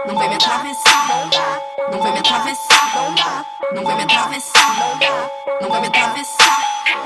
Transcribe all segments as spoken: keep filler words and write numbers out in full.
não vem me atravessar, não dá, não vem me atravessar, não dá, não vem me atravessar, não dá, não vem me atravessar.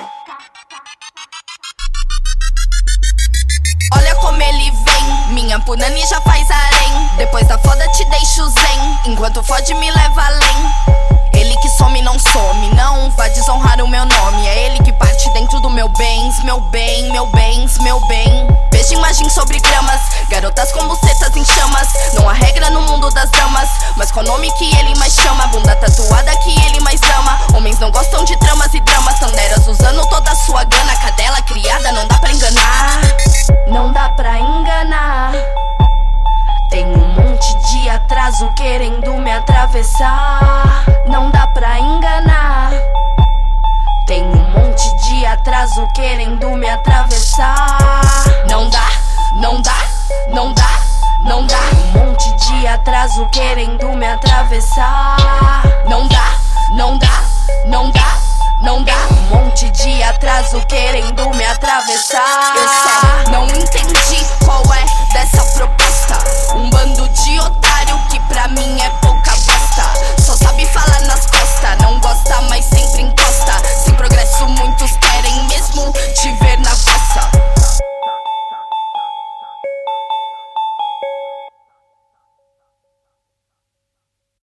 Olha como ele vem, minha punani já faz harém. Depois da foda te deixo zen, enquanto fode me leva além. Ele que some não some, não vai desonrar o meu nome. É ele que parte dentro do meu bens, meu bem, meu bens, meu bem. Vejo imagem sobre gramas, garotas com bucetas em chamas. Não há regra no mundo das damas, mas qual nome que ele mais chama? Bunda tatuada que ele mais ama. Homens não gostam de tramas e dramas, tanderas usando toda a sua gana. Cadela criada, não dá pra enganar, não dá pra enganar. Tem um monte de atraso querendo me atravessar, não dá pra enganar. Tem um monte de atraso querendo me atravessar. Não dá, não dá, não dá, não dá. Um monte de atraso querendo me atravessar. Não dá, não dá, não dá, não dá. Um monte de atraso querendo me atravessar. Eu